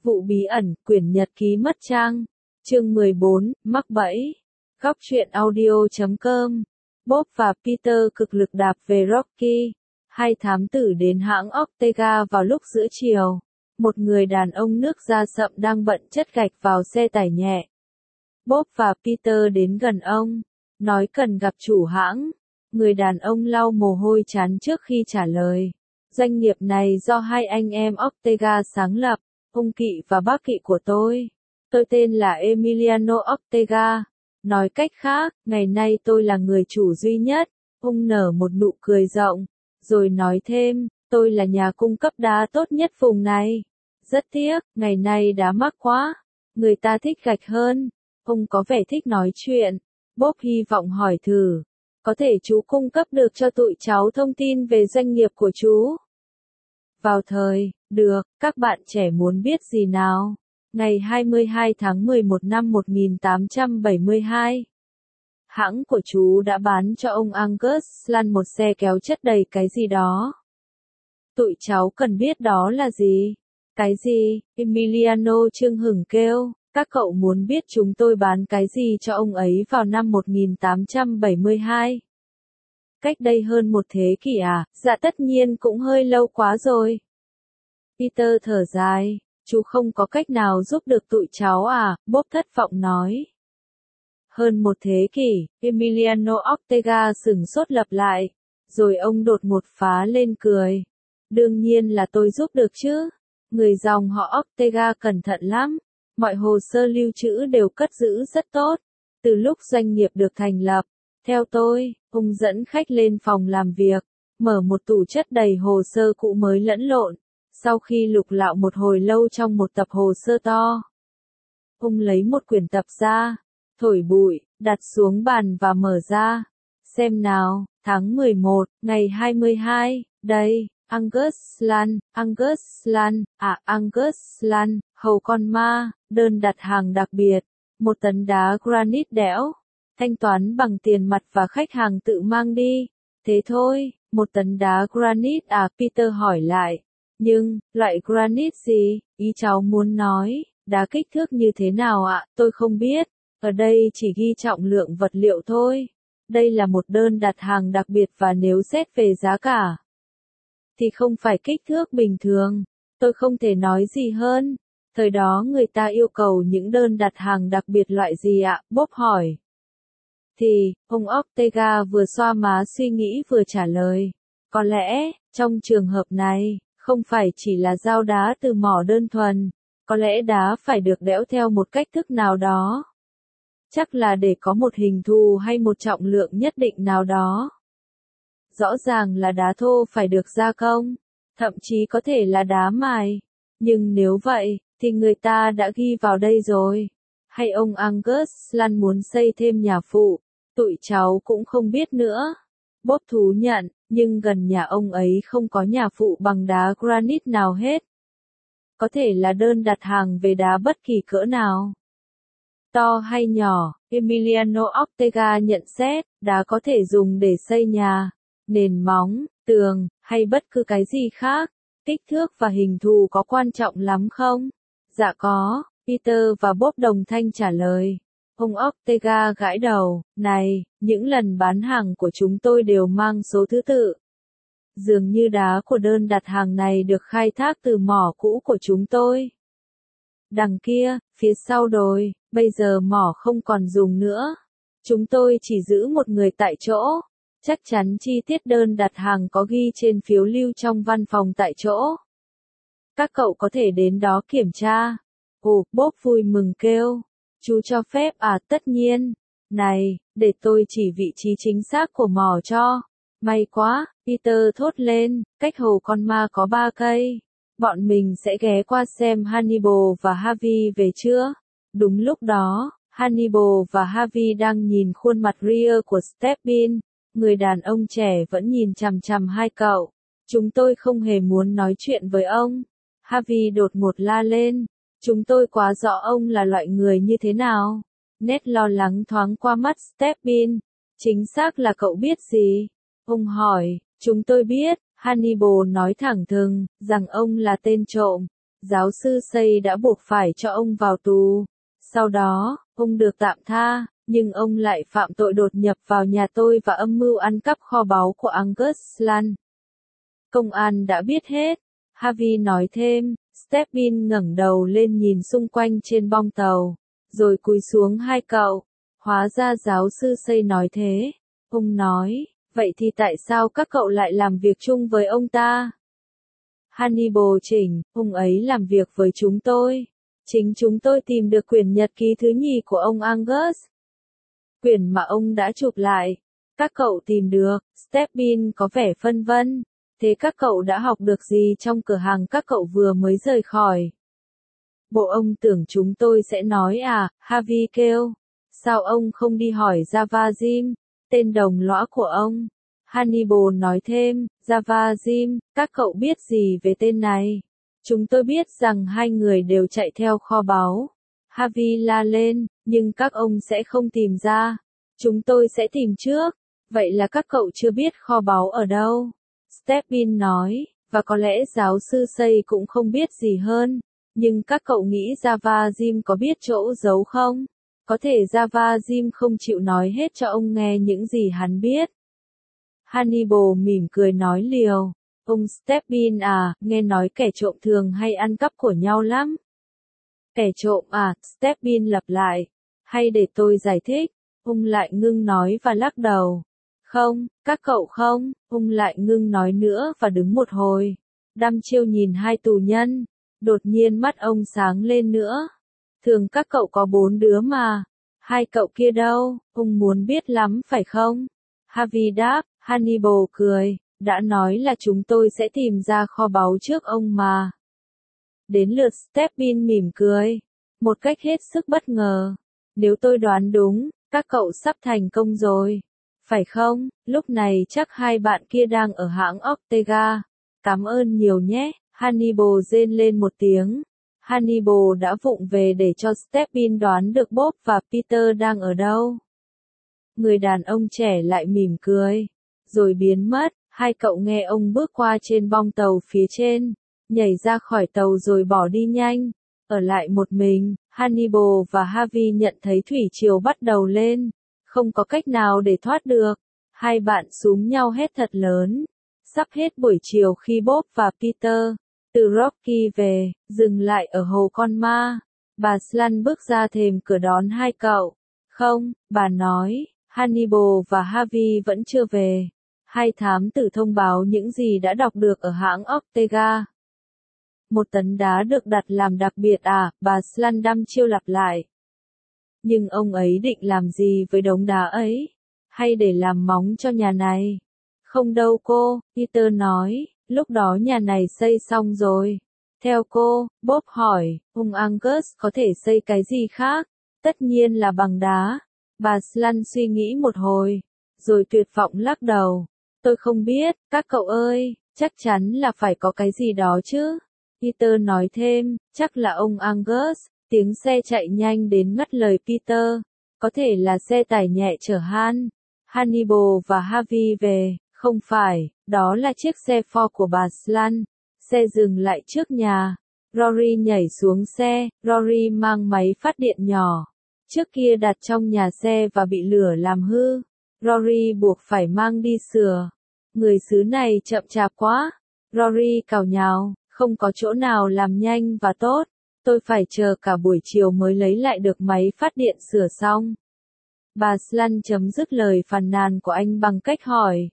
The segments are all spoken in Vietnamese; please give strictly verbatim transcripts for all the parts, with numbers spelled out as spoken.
Vụ bí ẩn, quyển nhật ký mất trang. Chương mười bốn, mắc bẫy. Góc truyện audio chấm com. Bob và Peter cực lực đạp về Rocky. Hai thám tử đến hãng Ortega vào lúc giữa chiều. Một người đàn ông nước da sậm đang bận chất gạch vào xe tải nhẹ. Bob và Peter đến gần ông, nói cần gặp chủ hãng. Người đàn ông lau mồ hôi chán trước khi trả lời. Doanh nghiệp này do hai anh em Ortega sáng lập, ông Kỵ và bác Kỵ của tôi. Tôi tên là Emiliano Ortega. Nói cách khác, ngày nay tôi là người chủ duy nhất. Ông nở một nụ cười rộng, rồi nói thêm, tôi là nhà cung cấp đá tốt nhất vùng này. Rất tiếc, ngày nay đá mắc quá. Người ta thích gạch hơn. Ông có vẻ thích nói chuyện. Bob hy vọng hỏi thử. Có thể chú cung cấp được cho tụi cháu thông tin về doanh nghiệp của chú? Vào thời, được, các bạn trẻ muốn biết gì nào? Ngày hai mươi hai tháng mười một năm một nghìn tám trăm bảy mươi hai. Hãng của chú đã bán cho ông Angus Lan một xe kéo chất đầy cái gì đó. Tụi cháu cần biết đó là gì? Cái gì? Emiliano chưng hửng kêu. Các cậu muốn biết chúng tôi bán cái gì cho ông ấy vào năm một nghìn tám trăm bảy mươi hai? Cách đây hơn một thế kỷ à? Dạ tất nhiên cũng hơi lâu quá rồi. Peter thở dài. Chú không có cách nào giúp được tụi cháu à? Bob thất vọng nói. Hơn một thế kỷ, Emiliano Ortega sửng sốt lặp lại. Rồi ông đột ngột phá lên cười. Đương nhiên là tôi giúp được chứ. Người dòng họ Ortega cẩn thận lắm. Mọi hồ sơ lưu trữ đều cất giữ rất tốt. Từ lúc doanh nghiệp được thành lập, theo tôi, ông dẫn khách lên phòng làm việc, mở một tủ chất đầy hồ sơ cũ mới lẫn lộn. Sau khi lục lạo một hồi lâu trong một tập hồ sơ to, ông lấy một quyển tập ra, thổi bụi, đặt xuống bàn và mở ra. Xem nào, tháng mười một, ngày hai mươi hai, đây, Angus Lan, Angus Lan, à Angus Lan, hầu con ma, đơn đặt hàng đặc biệt, một tấn đá granite đẽo, thanh toán bằng tiền mặt và khách hàng tự mang đi. Thế thôi, một tấn đá granite à? Peter hỏi lại. Nhưng, loại granite gì? Ý cháu muốn nói, đá kích thước như thế nào ạ? Tôi không biết, ở đây chỉ ghi trọng lượng vật liệu thôi. Đây là một đơn đặt hàng đặc biệt và nếu xét về giá cả, thì không phải kích thước bình thường. Tôi không thể nói gì hơn. Thời đó người ta yêu cầu những đơn đặt hàng đặc biệt loại gì ạ? Bob hỏi. Thì, ông Ortega vừa xoa má suy nghĩ vừa trả lời. Có lẽ, trong trường hợp này, không phải chỉ là dao đá từ mỏ đơn thuần. Có lẽ đá phải được đẽo theo một cách thức nào đó. Chắc là để có một hình thù hay một trọng lượng nhất định nào đó. Rõ ràng là đá thô phải được gia công, thậm chí có thể là đá mài. Nhưng nếu vậy, thì người ta đã ghi vào đây rồi. Hay ông Angus Lan muốn xây thêm nhà phụ, tụi cháu cũng không biết nữa. Bob thú nhận, nhưng gần nhà ông ấy không có nhà phụ bằng đá granite nào hết. Có thể là đơn đặt hàng về đá bất kỳ cỡ nào. To hay nhỏ, Emiliano Ortega nhận xét, đá có thể dùng để xây nhà, nền móng, tường, hay bất cứ cái gì khác. Kích thước và hình thù có quan trọng lắm không? Dạ có, Peter và Bob đồng thanh trả lời. Ông Ortega gãi đầu, này, những lần bán hàng của chúng tôi đều mang số thứ tự. Dường như đá của đơn đặt hàng này được khai thác từ mỏ cũ của chúng tôi. Đằng kia, phía sau đồi, bây giờ mỏ không còn dùng nữa. Chúng tôi chỉ giữ một người tại chỗ. Chắc chắn chi tiết đơn đặt hàng có ghi trên phiếu lưu trong văn phòng tại chỗ. Các cậu có thể đến đó kiểm tra. Ồ, Bob vui mừng kêu. Chú cho phép à? Tất nhiên. Này, để tôi chỉ vị trí chính xác của mỏ cho. May quá, Peter thốt lên, cách hồ con ma có ba cây. Bọn mình sẽ ghé qua xem Hannibal và Harvey về chưa? Đúng lúc đó, Hannibal và Harvey đang nhìn khuôn mặt ria của Stephen. Người đàn ông trẻ vẫn nhìn chằm chằm hai cậu. Chúng tôi không hề muốn nói chuyện với ông. Harvey đột ngột la lên. Chúng tôi quá rõ ông là loại người như thế nào. Nét lo lắng thoáng qua mắt Stephen. Chính xác là cậu biết gì? Ông hỏi. Chúng tôi biết, Hannibal nói thẳng thừng, rằng ông là tên trộm. giáo sư Say đã buộc phải cho ông vào tù. Sau đó, ông được tạm tha, nhưng ông lại phạm tội đột nhập vào nhà tôi và âm mưu ăn cắp kho báu của Angus Lan. Công an đã biết hết. Harvey nói thêm, Stephen ngẩng đầu lên nhìn xung quanh trên bong tàu, rồi cúi xuống hai cậu. Hóa ra giáo sư Say nói thế. Ông nói, vậy thì tại sao các cậu lại làm việc chung với ông ta? Hannibal chỉnh, ông ấy làm việc với chúng tôi. Chính chúng tôi tìm được quyển nhật ký thứ nhì của ông Angus. Quyển mà ông đã chụp lại. Các cậu tìm được. Stephen có vẻ phân vân. Thế các cậu đã học được gì trong cửa hàng các cậu vừa mới rời khỏi? Bộ ông tưởng chúng tôi sẽ nói à, Harvey kêu. Sao ông không đi hỏi Java Jim, tên đồng lõa của ông? Hannibal nói thêm, Java Jim, các cậu biết gì về tên này? Chúng tôi biết rằng hai người đều chạy theo kho báu. Harvey la lên, nhưng các ông sẽ không tìm ra. Chúng tôi sẽ tìm trước. Vậy là các cậu chưa biết kho báu ở đâu. Stephen nói, và có lẽ giáo sư Say cũng không biết gì hơn. Nhưng các cậu nghĩ Java Jim có biết chỗ giấu không? Có thể Java Jim không chịu nói hết cho ông nghe những gì hắn biết. Hannibal mỉm cười nói liều. Ông Stephen à, nghe nói kẻ trộm thường hay ăn cắp của nhau lắm. Kẻ trộm à, Stephen lặp lại. Hay để tôi giải thích. Ông lại ngưng nói và lắc đầu. Không, các cậu không, ông lại ngưng nói nữa và đứng một hồi. Đăm chiêu nhìn hai tù nhân. Đột nhiên mắt ông sáng lên nữa. Thường các cậu có bốn đứa mà. Hai cậu kia đâu, ông muốn biết lắm phải không? Harvey đáp, Hannibal cười, đã nói là chúng tôi sẽ tìm ra kho báu trước ông mà. Đến lượt Stephen mỉm cười, một cách hết sức bất ngờ. Nếu tôi đoán đúng, các cậu sắp thành công rồi. Phải không? Lúc này chắc hai bạn kia đang ở hãng Ortega. Cảm ơn nhiều nhé. Hannibal rên lên một tiếng. Hannibal đã vụng về để cho Stephen đoán được Bob và Peter đang ở đâu. Người đàn ông trẻ lại mỉm cười, rồi biến mất. Hai cậu nghe ông bước qua trên bong tàu phía trên, nhảy ra khỏi tàu rồi bỏ đi nhanh. Ở lại một mình, Hannibal và Harvey nhận thấy thủy triều bắt đầu lên. Không có cách nào để thoát được. Hai bạn súm nhau hét thật lớn. Sắp hết buổi chiều khi Bob và Peter từ Rocky về, dừng lại ở hồ con ma. Bà Slan bước ra thềm cửa đón hai cậu. Không, bà nói, Hannibal và Harvey vẫn chưa về. Hai thám tử thông báo những gì đã đọc được ở hãng Ortega. Một tấn đá được đặt làm đặc biệt à, bà Slan đăm chiêu lặp lại. Nhưng ông ấy định làm gì với đống đá ấy? Hay để làm móng cho nhà này? Không đâu cô, Peter nói, lúc đó nhà này xây xong rồi. Theo cô, Bob hỏi, ông Angus có thể xây cái gì khác? Tất nhiên là bằng đá. Bà Slan suy nghĩ một hồi, rồi tuyệt vọng lắc đầu. Tôi không biết, các cậu ơi, chắc chắn là phải có cái gì đó chứ. Peter nói thêm, chắc là ông Angus. Tiếng xe chạy nhanh đến ngắt lời Peter. Có thể là xe tải nhẹ chở Han, Hannibal và Harvey về. Không phải, đó là chiếc xe Ford của bà Slan. Xe dừng lại trước nhà. Rory nhảy xuống xe. Rory mang máy phát điện nhỏ. Trước kia đặt trong nhà xe và bị lửa làm hư. Rory buộc phải mang đi sửa. Người xứ này chậm chạp quá. Rory cào nhào, không có chỗ nào làm nhanh và tốt. Tôi phải chờ cả buổi chiều mới lấy lại được máy phát điện sửa xong. Bà Slan chấm dứt lời phàn nàn của anh bằng cách hỏi.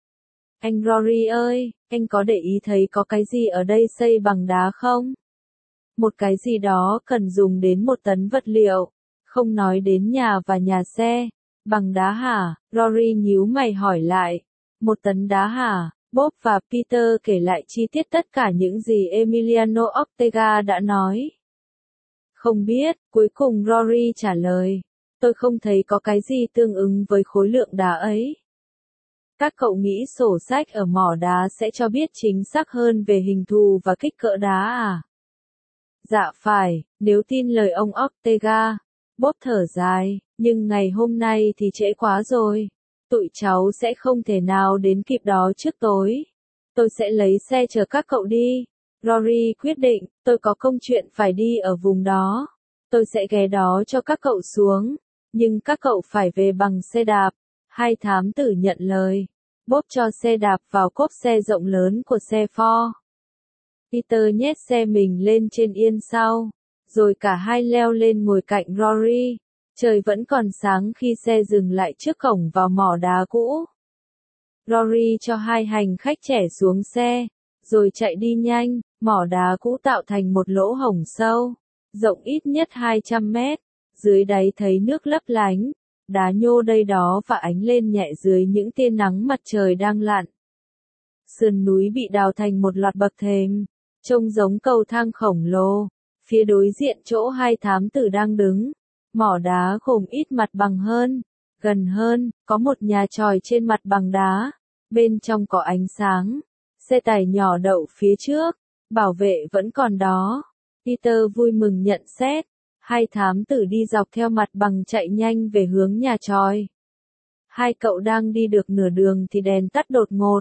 Anh Rory ơi, anh có để ý thấy có cái gì ở đây xây bằng đá không? Một cái gì đó cần dùng đến một tấn vật liệu. Không nói đến nhà và nhà xe. Bằng đá hả? Rory nhíu mày hỏi lại. Một tấn đá hả? Bob và Peter kể lại chi tiết tất cả những gì Emiliano Ortega đã nói. Không biết, cuối cùng Rory trả lời. Tôi không thấy có cái gì tương ứng với khối lượng đá ấy. Các cậu nghĩ sổ sách ở mỏ đá sẽ cho biết chính xác hơn về hình thù và kích cỡ đá à? Dạ phải, nếu tin lời ông Ortega. Bob thở dài, nhưng ngày hôm nay thì trễ quá rồi. Tụi cháu sẽ không thể nào đến kịp đó trước tối. Tôi sẽ lấy xe chở các cậu đi. Rory quyết định, tôi có công chuyện phải đi ở vùng đó. Tôi sẽ ghé đó cho các cậu xuống. Nhưng các cậu phải về bằng xe đạp. Hai thám tử nhận lời. Bob cho xe đạp vào cốp xe rộng lớn của xe Ford. Peter nhét xe mình lên trên yên sau. Rồi cả hai leo lên ngồi cạnh Rory. Trời vẫn còn sáng khi xe dừng lại trước cổng vào mỏ đá cũ. Rory cho hai hành khách trẻ xuống xe, rồi chạy đi nhanh. Mỏ đá cũ tạo thành một lỗ hổng sâu, rộng ít nhất hai trăm mét. Dưới đáy thấy nước lấp lánh, đá nhô đây đó và ánh lên nhẹ dưới những tia nắng mặt trời đang lặn. Sườn núi bị đào thành một loạt bậc thềm, trông giống cầu thang khổng lồ. Phía đối diện chỗ hai thám tử đang đứng, mỏ đá gồm ít mặt bằng hơn. Gần hơn, có một nhà chòi trên mặt bằng đá. Bên trong có ánh sáng. Xe tải nhỏ đậu phía trước. Bảo vệ vẫn còn đó. Peter vui mừng nhận xét. Hai thám tử đi dọc theo mặt bằng chạy nhanh về hướng nhà chòi. Hai cậu đang đi được nửa đường thì đèn tắt đột ngột.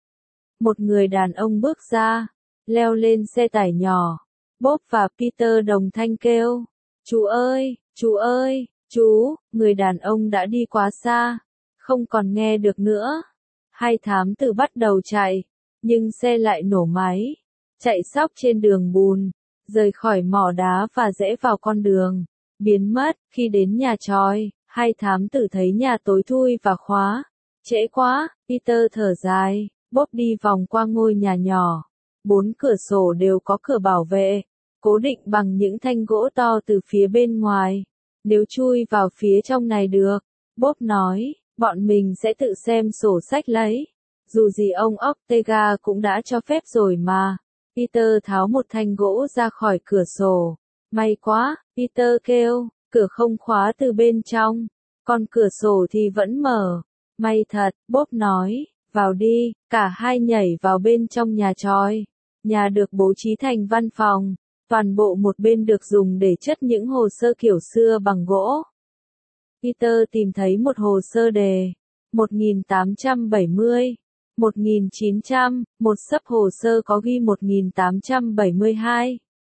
Một người đàn ông bước ra, leo lên xe tải nhỏ. Bob và Peter đồng thanh kêu. Chú ơi, chú ơi, chú, người đàn ông đã đi quá xa, không còn nghe được nữa. Hai thám tử bắt đầu chạy, nhưng xe lại nổ máy, chạy xóc trên đường bùn, rời khỏi mỏ đá và rẽ vào con đường, biến mất. Khi đến nhà chòi, hai thám tử thấy nhà tối thui và khóa. Trễ quá, Peter thở dài. Bob đi vòng qua ngôi nhà nhỏ. Bốn cửa sổ đều có cửa bảo vệ, cố định bằng những thanh gỗ to từ phía bên ngoài. Nếu chui vào phía trong này được, Bob nói, bọn mình sẽ tự xem sổ sách lấy. Dù gì ông Ortega cũng đã cho phép rồi mà. Peter tháo một thanh gỗ ra khỏi cửa sổ. May quá, Peter kêu, cửa không khóa từ bên trong, còn cửa sổ thì vẫn mở. May thật, Bob nói, vào đi. Cả hai nhảy vào bên trong nhà chòi. Nhà được bố trí thành văn phòng. Toàn bộ một bên được dùng để chất những hồ sơ kiểu xưa bằng gỗ. Peter tìm thấy một hồ sơ đề. một nghìn tám trăm bảy mươi, một nghìn chín trăm, một xấp hồ sơ có ghi một nghìn tám trăm bảy mươi hai.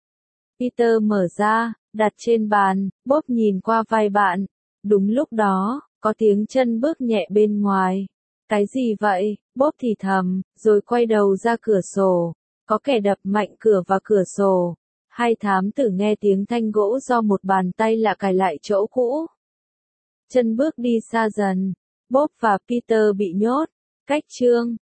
Peter mở ra, đặt trên bàn. Bob nhìn qua vai bạn. Đúng lúc đó, có tiếng chân bước nhẹ bên ngoài. Cái gì vậy? Bob thì thầm, rồi quay đầu ra cửa sổ. Có kẻ đập mạnh cửa vào cửa sổ. Hai thám tử nghe tiếng thanh gỗ do một bàn tay lạ cài lại chỗ cũ. Chân bước đi xa dần. Bob và Peter bị nhốt. Cách chương